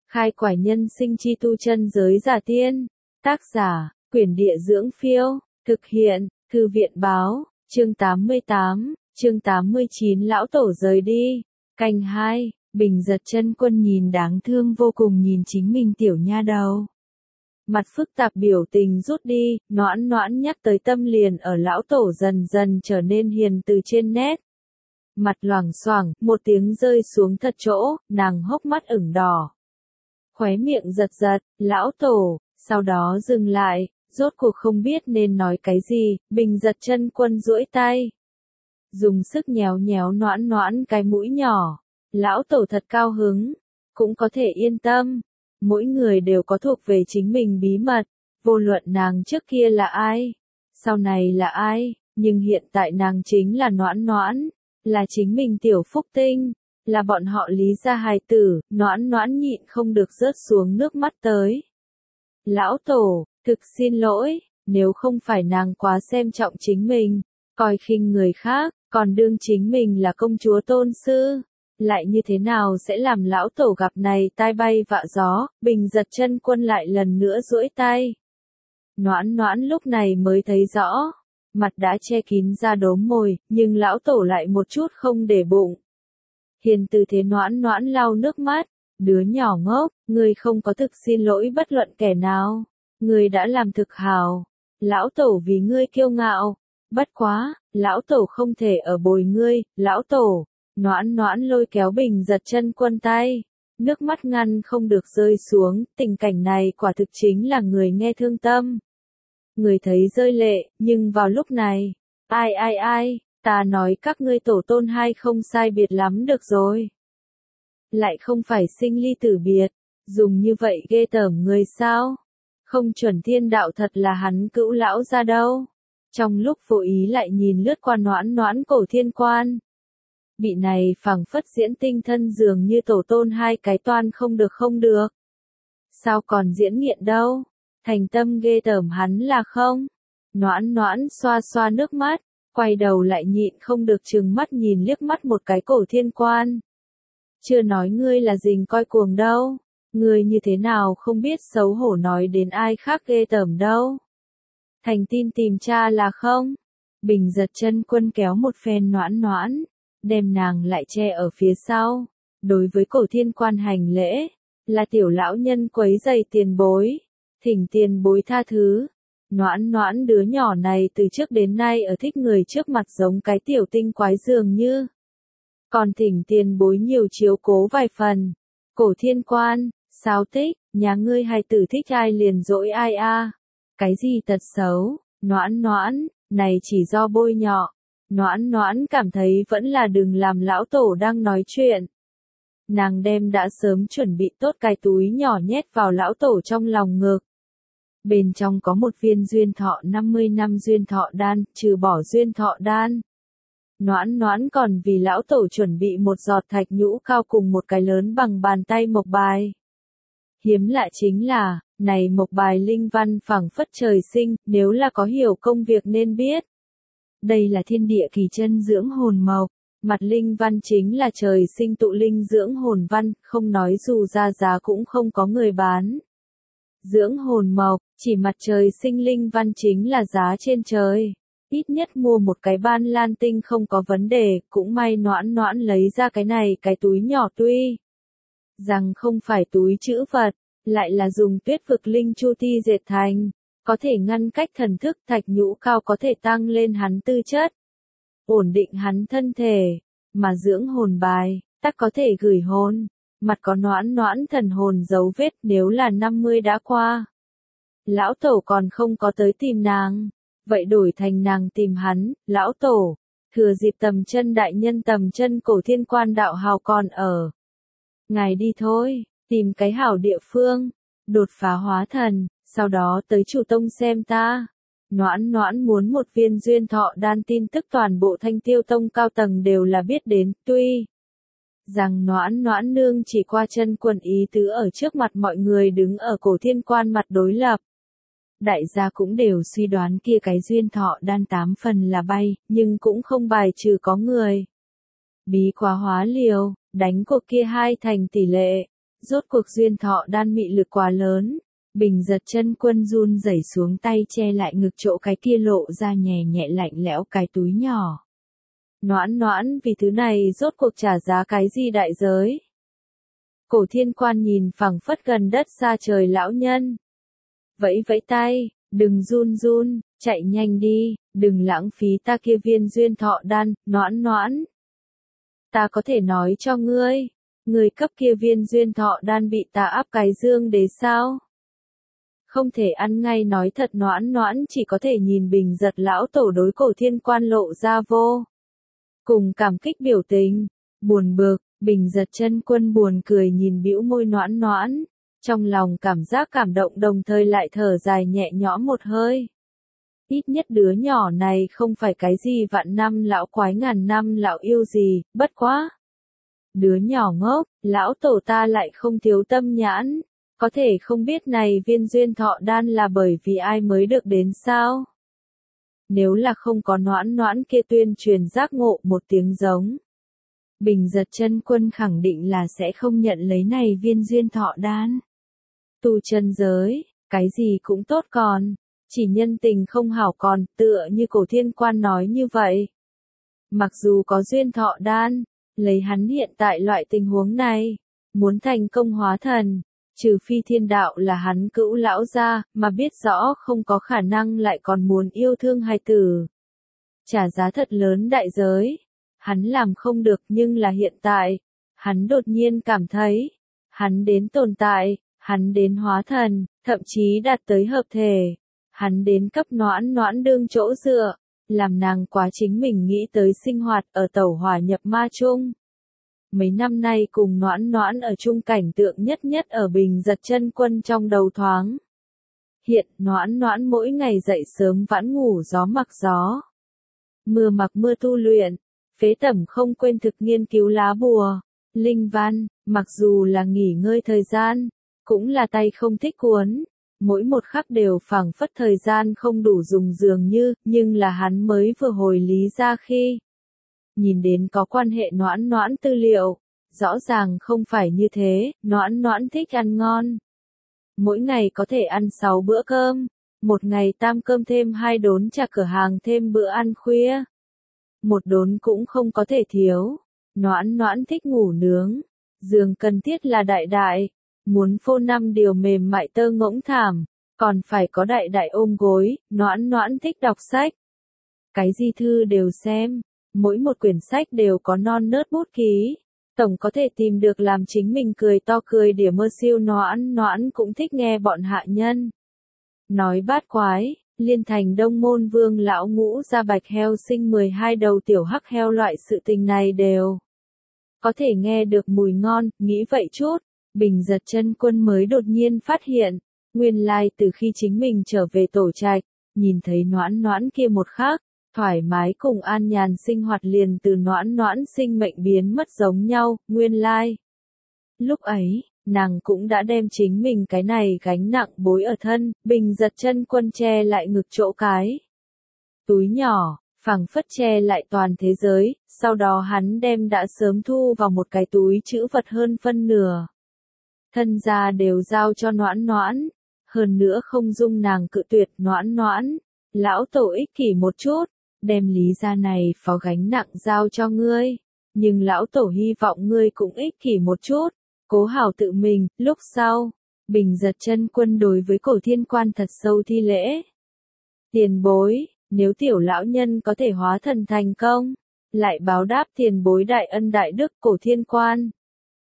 Khai quải nhân sinh chi tu chân giới giả tiên. Tác giả, Quyển Địa Dưỡng Phiêu. Thực hiện, Thư viện Báo. Chương 88, chương 89 Lão Tổ rời đi. Canh 2, Bình Giật Chân Quân nhìn đáng thương vô cùng nhìn chính mình tiểu nha đầu. Mặt phức tạp biểu tình rút đi, noãn noãn nhắc tới tâm liền ở lão tổ dần dần trở nên hiền từ trên nét. Mặt loảng xoảng, một tiếng rơi xuống thật chỗ, nàng hốc mắt ửng đỏ. Khóe miệng giật giật, lão tổ, sau đó dừng lại, rốt cuộc không biết nên nói cái gì, Bình Giật Chân Quân duỗi tay. Dùng sức nhéo nhéo noãn noãn cái mũi nhỏ, lão tổ thật cao hứng, cũng có thể yên tâm. Mỗi người đều có thuộc về chính mình bí mật, vô luận nàng trước kia là ai, sau này là ai, nhưng hiện tại nàng chính là noãn noãn, là chính mình tiểu phúc tinh, là bọn họ Lý gia hài tử, noãn noãn nhịn không được rớt xuống nước mắt tới. Lão tổ, thực xin lỗi, nếu không phải nàng quá xem trọng chính mình, coi khinh người khác, còn đương chính mình là công chúa tôn sư. Lại như thế nào sẽ làm lão tổ gặp này tai bay vạ gió, Bình Giật Chân Quân lại lần nữa duỗi tay. Noãn noãn lúc này mới thấy rõ, mặt đã che kín ra đốm môi, nhưng lão tổ lại một chút không để bụng. Hiền từ thế noãn noãn lau nước mắt, đứa nhỏ ngốc, ngươi không có thực xin lỗi bất luận kẻ nào, ngươi đã làm thực hào, lão tổ vì ngươi kiêu ngạo, bất quá, lão tổ không thể ở bồi ngươi, lão tổ. Noãn noãn lôi kéo Bình Giật Chân Quân tay, nước mắt ngăn không được rơi xuống, tình cảnh này quả thực chính là người nghe thương tâm. Người thấy rơi lệ, nhưng vào lúc này, ai, ta nói các ngươi tổ tôn hai không sai biệt lắm được rồi. Lại không phải sinh ly tử biệt, dùng như vậy ghê tởm người sao? Không chuẩn thiên đạo thật là hắn cữu lão ra đâu. Trong lúc vô ý lại nhìn lướt qua noãn noãn cổ thiên quan. Bị này phảng phất diễn tinh thân dường như tổ tôn hai cái toan không được. Sao còn diễn nghiện đâu? Thành tâm ghê tởm hắn là không? Noãn noãn xoa xoa nước mắt, quay đầu lại nhịn không được trừng mắt nhìn liếc mắt một cái cổ thiên quan. Chưa nói ngươi là rình coi cuồng đâu, ngươi như thế nào không biết xấu hổ nói đến ai khác ghê tởm đâu. Thành tin tìm cha là không? Bình Giật Chân Quân kéo một phen noãn noãn, đem nàng lại che ở phía sau, đối với cổ thiên quan hành lễ, là tiểu lão nhân quấy rầy tiền bối, thỉnh tiền bối tha thứ. Noãn noãn đứa nhỏ này từ trước đến nay ở thích người trước mặt giống cái tiểu tinh quái dường như. Còn thỉnh tiền bối nhiều chiếu cố vài phần. Cổ thiên quan, sao thích, nhà ngươi hài tử thích ai liền dỗi ai a? Cái gì tật xấu, noãn noãn, này chỉ do bôi nhọ. Noãn noãn cảm thấy vẫn là đừng làm lão tổ đang nói chuyện. Nàng đem đã sớm chuẩn bị tốt cái túi nhỏ nhét vào lão tổ trong lòng ngực. Bên trong có một viên duyên thọ 50 năm duyên thọ đan, trừ bỏ duyên thọ đan. Noãn noãn còn vì lão tổ chuẩn bị một giọt thạch nhũ cao cùng một cái lớn bằng bàn tay mộc bài. Hiếm lạ chính là, này mộc bài linh văn phảng phất trời sinh, nếu là có hiểu công việc nên biết. Đây là thiên địa kỳ chân dưỡng hồn mộc, mặt linh văn chính là trời sinh tụ linh dưỡng hồn văn, không nói dù ra giá cũng không có người bán. Dưỡng hồn mộc, chỉ mặt trời sinh linh văn chính là giá trên trời. Ít nhất mua một cái ban lan tinh không có vấn đề, cũng may noãn noãn lấy ra cái này cái túi nhỏ tuy rằng không phải túi trữ vật, lại là dùng tuyết vực linh chu ti dệt thành. Có thể ngăn cách thần thức thạch nhũ cao có thể tăng lên hắn tư chất, ổn định hắn thân thể, mà dưỡng hồn bài, tắc có thể gửi hồn, mặt có noãn noãn thần hồn dấu vết nếu là 50 đã qua. Lão tổ còn không có tới tìm nàng, vậy đổi thành nàng tìm hắn, lão tổ, thừa dịp tầm chân đại nhân tầm chân cổ thiên quan đạo hào còn ở. Ngài đi thôi, tìm cái hảo địa phương, đột phá hóa thần. Sau đó tới chủ tông xem ta. Noãn noãn muốn một viên duyên thọ đan tin tức toàn bộ Thanh Tiêu Tông cao tầng đều là biết đến, tuy rằng noãn noãn nương chỉ qua chân quần ý tứ ở trước mặt mọi người đứng ở cổ thiên quan mặt đối lập. Đại gia cũng đều suy đoán kia cái duyên thọ đan 8 phần là bay, nhưng cũng không bài trừ có người bí quá hóa liều, đánh cuộc kia 2 thành tỷ lệ. Rốt cuộc duyên thọ đan mị lực quá lớn, Bình Giật Chân Quân run rẩy xuống tay che lại ngực chỗ cái kia lộ ra nhẹ nhẹ lạnh lẽo cái túi nhỏ. Noãn noãn vì thứ này rốt cuộc trả giá cái gì đại giới? Cổ Thiên Quan nhìn phẳng phất gần đất xa trời lão nhân. Vẫy vẫy tay, đừng run run, chạy nhanh đi, đừng lãng phí ta kia viên duyên thọ đan, noãn noãn. Ta có thể nói cho ngươi, người cấp kia viên duyên thọ đan bị ta áp cái dương đế sao? Không thể ăn ngay nói thật noãn noãn chỉ có thể nhìn Bình Giật lão tổ đối Cổ Thiên Quan lộ ra vô cùng cảm kích biểu tình, buồn bực, Bình Giật Chân Quân buồn cười nhìn bĩu môi noãn noãn, trong lòng cảm giác cảm động đồng thời lại thở dài nhẹ nhõm một hơi. Ít nhất đứa nhỏ này không phải cái gì vạn năm lão quái ngàn năm lão yêu gì, bất quá. Đứa nhỏ ngốc, lão tổ ta lại không thiếu tâm nhãn, có thể không biết này viên duyên thọ đan là bởi vì ai mới được đến sao? Nếu là không có noãn noãn kia tuyên truyền giác ngộ một tiếng giống. Bình Giật Chân Quân khẳng định là sẽ không nhận lấy này viên duyên thọ đan. Tu chân giới, cái gì cũng tốt còn, chỉ nhân tình không hảo còn, tựa như Cổ Thiên Quan nói như vậy. Mặc dù có duyên thọ đan, lấy hắn hiện tại loại tình huống này, muốn thành công hóa thần, trừ phi thiên đạo là hắn cữu lão gia, mà biết rõ không có khả năng lại còn muốn yêu thương hài tử. Trả giá thật lớn đại giới, hắn làm không được nhưng là hiện tại, hắn đột nhiên cảm thấy, hắn đến tồn tại, hắn đến hóa thần, thậm chí đạt tới hợp thể, hắn đến cấp noãn noãn đương chỗ dựa, làm nàng quá chính mình nghĩ tới sinh hoạt ở tẩu hỏa nhập ma chung. Mấy năm nay cùng noãn noãn ở chung cảnh tượng nhất nhất ở Bình Giật Chân Quân trong đầu thoáng. Hiện noãn noãn mỗi ngày dậy sớm vãn ngủ gió mặc gió. Mưa mặc mưa tu luyện, phế tẩm không quên thực nghiên cứu lá bùa, linh văn, mặc dù là nghỉ ngơi thời gian, cũng là tay không thích cuốn. Mỗi một khắc đều phảng phất thời gian không đủ dùng dường như, nhưng là hắn mới vừa hồi lý ra khi nhìn đến có quan hệ noãn noãn tư liệu, rõ ràng không phải như thế, noãn noãn thích ăn ngon. Mỗi ngày có thể ăn 6 bữa cơm, một ngày tam cơm thêm 2 đốn trà cửa hàng thêm bữa ăn khuya. Một đốn cũng không có thể thiếu, noãn noãn thích ngủ nướng, giường cần thiết là đại đại, muốn phô 5 điều mềm mại tơ ngỗng thảm, còn phải có đại đại ôm gối, noãn noãn thích đọc sách. Cái gì thư đều xem. Mỗi một quyển sách đều có non nớt bút ký, tổng có thể tìm được làm chính mình cười to cười đỉa mơ siêu noãn noãn cũng thích nghe bọn hạ nhân. Nói bát quái, liên thành Đông Môn Vương lão ngũ ra bạch heo sinh 12 đầu tiểu hắc heo loại sự tình này đều có thể nghe được mùi ngon, nghĩ vậy chút, Bình Giật Chân Quân mới đột nhiên phát hiện, nguyên lai từ khi chính mình trở về tổ trạch, nhìn thấy noãn noãn kia một khắc. Thoải mái cùng an nhàn sinh hoạt liền từ noãn noãn sinh mệnh biến mất giống nhau, nguyên lai. Lúc ấy, nàng cũng đã đem chính mình cái này gánh nặng bối ở thân, Bình Giật Chân Quân che lại ngực chỗ cái. Túi nhỏ, phảng phất che lại toàn thế giới, sau đó hắn đem đã sớm thu vào một cái túi trữ vật hơn phân nửa. Thân gia đều giao cho noãn noãn, hơn nữa không dung nàng cự tuyệt noãn noãn, lão tổ ích kỷ một chút. Đem lý ra này phó gánh nặng giao cho ngươi, nhưng lão tổ hy vọng ngươi cũng ích kỷ một chút, cố hảo tự mình, lúc sau, Bình Giật Chân Quân đối với Cổ Thiên Quan thật sâu thi lễ. Tiền bối, nếu tiểu lão nhân có thể hóa thần thành công, lại báo đáp tiền bối đại ân đại đức Cổ Thiên Quan.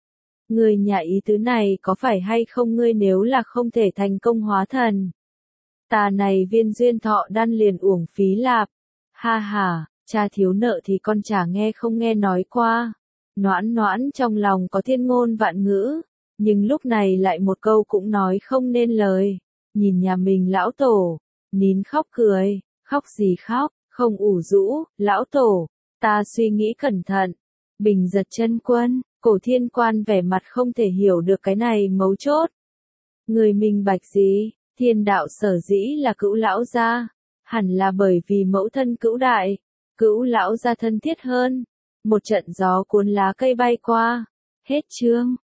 Ngươi nhà ý tứ này có phải hay không ngươi nếu là không thể thành công hóa thần? Ta này viên duyên thọ đan liền uổng phí lạp. Ha ha, cha thiếu nợ thì con chả nghe không nghe nói qua. Noãn noãn trong lòng có thiên ngôn vạn ngữ, nhưng lúc này lại một câu cũng nói không nên lời. Nhìn nhà mình lão tổ, nín khóc cười, khóc gì khóc, không ủ rũ, lão tổ, ta suy nghĩ cẩn thận. Bình Giật Chân Quân, Cổ Thiên Quan vẻ mặt không thể hiểu được cái này mấu chốt. Người minh bạch gì, thiên đạo sở dĩ là cữu lão gia. Hẳn là bởi vì mẫu thân cữu đại, cữu lão gia thân thiết hơn. Một trận gió cuốn lá cây bay qua. Hết chương.